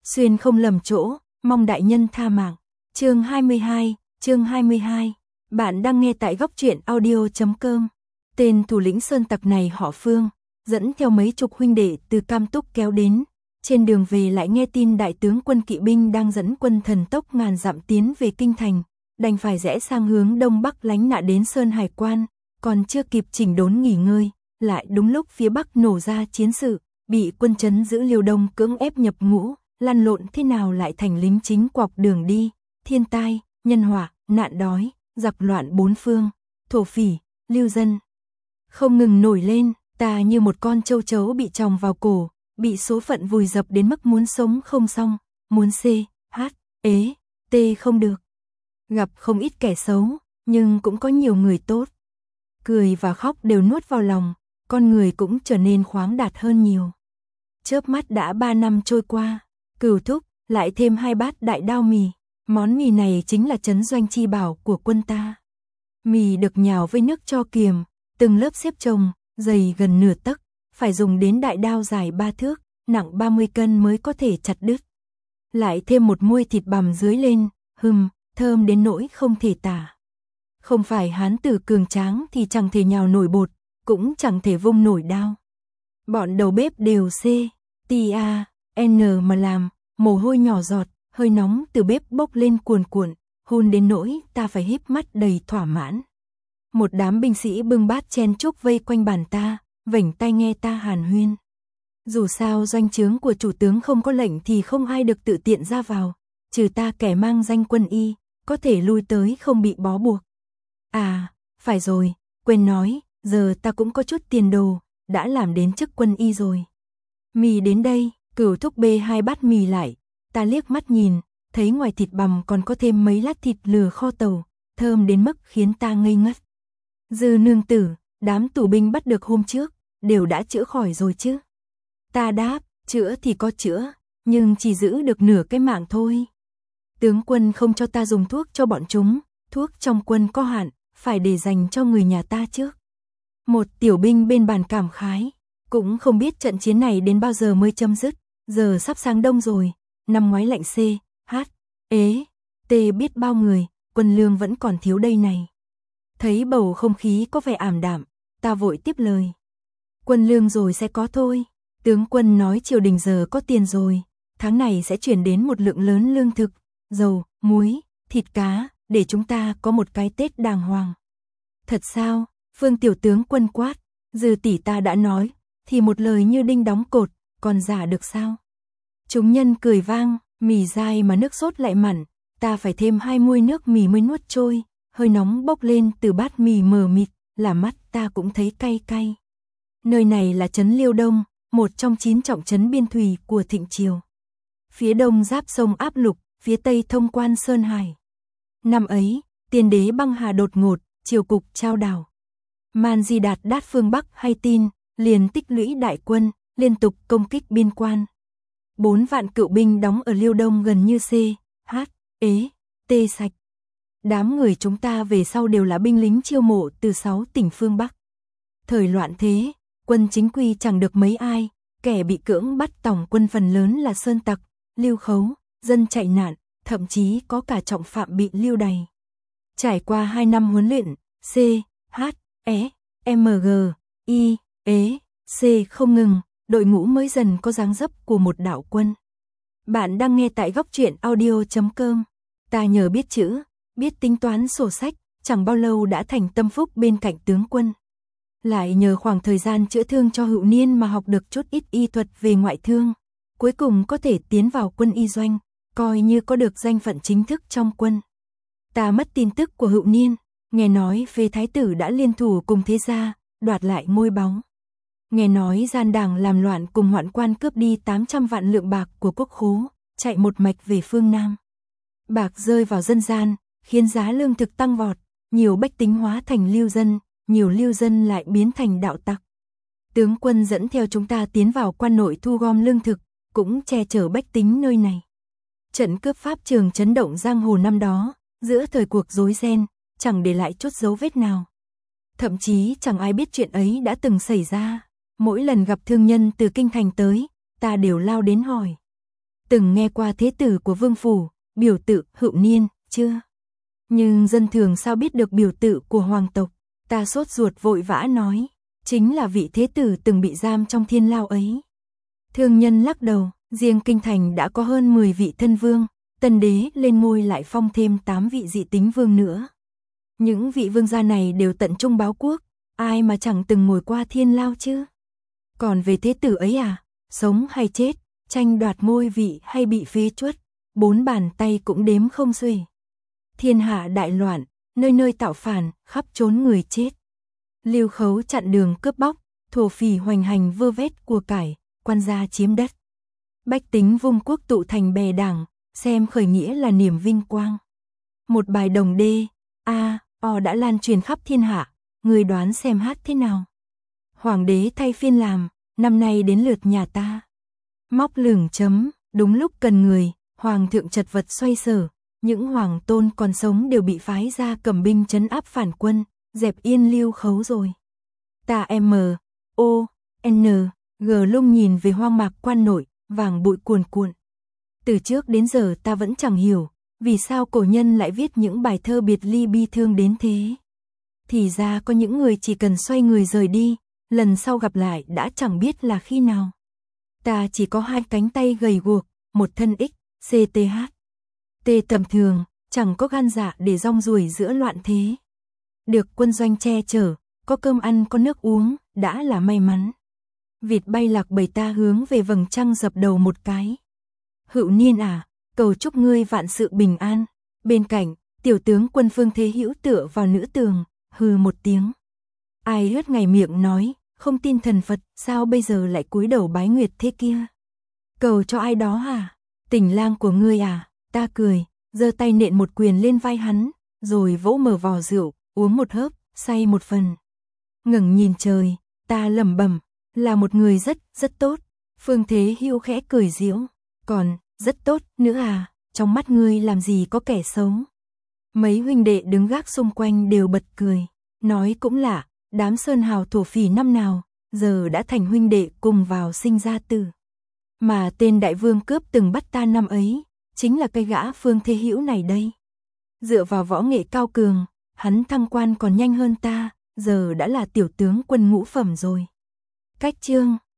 xuyên không lầm chỗ, mong đại nhân tha mạng. Chương 22. Bạn đang nghe tại góc truyện audio.com. Tên thủ lĩnh sơn tặc này họ Phương, dẫn theo mấy chục huynh đệ từ Cam Túc kéo đến. Trên đường về lại nghe tin đại tướng quân kỵ binh đang dẫn quân thần tốc ngàn dặm tiến về kinh thành, đành phải rẽ sang hướng đông bắc lánh nạn đến Sơn Hải Quan, còn chưa kịp chỉnh đốn nghỉ ngơi, lại đúng lúc phía bắc nổ ra chiến sự, bị quân trấn giữ Liêu Đông cưỡng ép nhập ngũ, lăn lộn thế nào lại thành lính chính quọc đường đi, thiên tai, nhân họa, nạn đói, giặc loạn bốn phương, thổ phỉ, lưu dân không ngừng nổi lên, ta như một con châu chấu bị tròng vào cổ, bị số phận vùi dập đến mức muốn sống không xong, muốn t không được. Gặp không ít kẻ xấu, nhưng cũng có nhiều người tốt. Cười và khóc đều nuốt vào lòng, con người cũng trở nên khoáng đạt hơn nhiều. Chớp mắt đã 3 năm trôi qua, Cửu thúc lại thêm 2 bát đại đao mì. Món mì này chính là trấn doanh chi bảo của quân ta. Mì được nhào với nước cho kiềm, từng lớp xếp chồng, dày gần nửa tấc, phải dùng đến đại đao dài 3 thước, nặng 30 cân mới có thể chặt đứt. Lại thêm một muôi thịt bằm dưới lên, thơm đến nỗi không thể tả. Không phải hán tử cường tráng thì chẳng thể nhào nổi bột, cũng chẳng thể vung nổi đao. Bọn đầu bếp đều N mà làm, mồ hôi nhỏ giọt, hơi nóng từ bếp bốc lên cuồn cuộn, hun đến nỗi ta phải híp mắt đầy thỏa mãn. Một đám binh sĩ bưng bát chen chúc vây quanh bàn ta, vểnh tai nghe ta hàn huyên. Dù sao doanh trướng của chủ tướng không có lệnh thì không ai được tự tiện ra vào, trừ ta kẻ mang danh quân y, có thể lui tới không bị bó buộc. À, phải rồi, quên nói, giờ ta cũng có chút tiền đồ, đã làm đến chức quân y rồi. Mì đến đây, Cửu thúc bê 2 bát mì lại, ta liếc mắt nhìn, thấy ngoài thịt bằm còn có thêm mấy lát thịt lừa kho tàu, thơm đến mức khiến ta ngây ngất. Dư nương tử, đám tù binh bắt được hôm trước, đều đã chữa khỏi rồi chứ? Ta đáp, chữa thì có chữa, nhưng chỉ giữ được nửa cái mạng thôi. Tướng quân không cho ta dùng thuốc cho bọn chúng, thuốc trong quân có hạn, phải để dành cho người nhà ta trước. Một tiểu binh bên bàn cảm khái, cũng không biết trận chiến này đến bao giờ mới chấm dứt, giờ sắp sang đông rồi, năm ngoái lạnh biết bao người, quân lương vẫn còn thiếu đây này. Thấy bầu không khí có vẻ ảm đạm, ta vội tiếp lời. Quân lương rồi sẽ có thôi, tướng quân nói triều đình giờ có tiền rồi, tháng này sẽ chuyển đến một lượng lớn lương thực, dầu, muối, thịt cá, để chúng ta có một cái Tết đàng hoàng. Thật sao? Phương tiểu tướng quân quát, Dư tỷ ta đã nói, thì một lời như đinh đóng cột, còn giả được sao? Chúng nhân cười vang, mì dai mà nước sốt lại mặn, ta phải thêm 2 muôi nước mì mới nuốt trôi, hơi nóng bốc lên từ bát mì mờ mịt, là mắt ta cũng thấy cay cay. Nơi này là trấn Liêu Đông, một trong 9 trọng trấn biên thùy của Thịnh Triều. Phía đông giáp sông Áp Lục, phía tây thông quan Sơn Hải. Năm ấy, tiên đế băng hà đột ngột, triều cục trao đảo. Man Di Đạt đát phương Bắc hay tin, liền tích lũy đại quân, liên tục công kích biên quan. 4 vạn cựu binh đóng ở Liêu Đông gần như sạch. Đám người chúng ta về sau đều là binh lính chiêu mộ từ 6 tỉnh phương Bắc. Thời loạn thế, quân chính quy chẳng được mấy ai, kẻ bị cưỡng bắt tổng quân phần lớn là sơn tặc, lưu khấu, dân chạy nạn, thậm chí có cả trọng phạm bị lưu đày. Trải qua 2 năm huấn luyện, không ngừng, đội ngũ mới dần có dáng dấp của một đạo quân. Bạn đang nghe tại góc truyện audio.com. Ta nhờ biết chữ, biết tính toán sổ sách, chẳng bao lâu đã thành tâm phúc bên cạnh tướng quân. Lại nhờ khoảng thời gian chữa thương cho Hữu Niên mà học được chút ít y thuật về ngoại thương. Cuối cùng có thể tiến vào quân y doanh, coi như có được danh phận chính thức trong quân. Ta mất tin tức của Hữu Niên, nghe nói Phê Thái tử đã liên thủ cùng thế gia, đoạt lại ngôi báu. Nghe nói gian đảng làm loạn cùng hoạn quan cướp đi 800 vạn lượng bạc của quốc khố, chạy một mạch về phương Nam. Bạc rơi vào dân gian, khiến giá lương thực tăng vọt, nhiều bách tính hóa thành lưu dân, nhiều lưu dân lại biến thành đạo tặc. Tướng quân dẫn theo chúng ta tiến vào quan nội thu gom lương thực, cũng che chở bách tính nơi này. Trận cướp Pháp Trường chấn động giang hồ năm đó, giữa thời cuộc rối ren, chẳng để lại chút dấu vết nào. Thậm chí chẳng ai biết chuyện ấy đã từng xảy ra. Mỗi lần gặp thương nhân từ kinh thành tới, ta đều lao đến hỏi. từng nghe qua thế tử của vương phủ, biểu tự Hữu Niên, chưa? Nhưng dân thường sao biết được biểu tự của hoàng tộc? Ta sốt ruột vội vã nói, chính là vị thế tử từng bị giam trong thiên lao ấy. Thương nhân lắc đầu, riêng kinh thành đã có hơn 10 vị thân vương, tân đế lên ngôi lại phong thêm 8 vị dị tính vương nữa. Những vị vương gia này đều tận trung báo quốc, ai mà chẳng từng ngồi qua thiên lao chứ? Còn về thế tử ấy à, sống hay chết, tranh đoạt ngôi vị hay bị phế truất, 4 bàn tay cũng đếm không xuể. Thiên hạ đại loạn, nơi nơi tạo phản, khắp trốn người chết. Lưu Khấu chặn đường cướp bóc, thổ phỉ hoành hành vơ vét của cải, quan gia chiếm đất. Bách tính vung quốc tụ thành bè đảng, xem khởi nghĩa là niềm vinh quang. Một bài đồng đê, o đã lan truyền khắp thiên hạ, người đoán xem hát thế nào? Hoàng đế thay phiên làm, năm nay đến lượt nhà ta. Móc lửng chấm, đúng lúc cần người, hoàng thượng chật vật xoay sở, những hoàng tôn còn sống đều bị phái ra cầm binh trấn áp phản quân, dẹp yên Lưu Khấu rồi. Ta G lung nhìn về hoang mạc quan nội, vàng bụi cuồn cuộn. Từ trước đến giờ ta vẫn chẳng hiểu, vì sao cổ nhân lại viết những bài thơ biệt ly bi thương đến thế. Thì ra có những người chỉ cần xoay người rời đi, lần sau gặp lại đã chẳng biết là khi nào. Ta chỉ có 2 cánh tay gầy guộc, một thân XCTH. Tê tầm thường, chẳng có gan dạ để rong ruổi giữa loạn thế. Được quân doanh che chở, có cơm ăn có nước uống, đã là may mắn. Vịt bay lạc bầy ta hướng về vầng trăng dập đầu một cái. Hữu Niên à, cầu chúc ngươi vạn sự bình an. Bên cạnh, tiểu tướng quân Phương Thế Hữu tựa vào nữ tường, hừ một tiếng. Ai lướt ngày miệng nói, không tin thần Phật, sao bây giờ lại cúi đầu bái nguyệt thế kia? Cầu cho ai đó hả? Tình lang của ngươi à? Ta cười, giơ tay nện một quyền lên vai hắn, rồi vỗ mở vò rượu, uống một hớp, say một phần. Ngẩng nhìn trời, ta lẩm bẩm, là một người rất tốt. Phương Thế Hữu khẽ cười giễu, còn rất tốt nữa à? Trong mắt ngươi làm gì có kẻ xấu? Mấy huynh đệ đứng gác xung quanh đều bật cười, nói cũng lạ, đám sơn hào thổ phỉ năm nào, giờ đã thành huynh đệ cùng vào sinh ra tử. Mà tên đại vương cướp từng bắt ta năm ấy, chính là cái gã Phương Thế Hữu này đây. Dựa vào võ nghệ cao cường, hắn thăng quan còn nhanh hơn ta, giờ đã là tiểu tướng quân ngũ phẩm rồi. Cách chương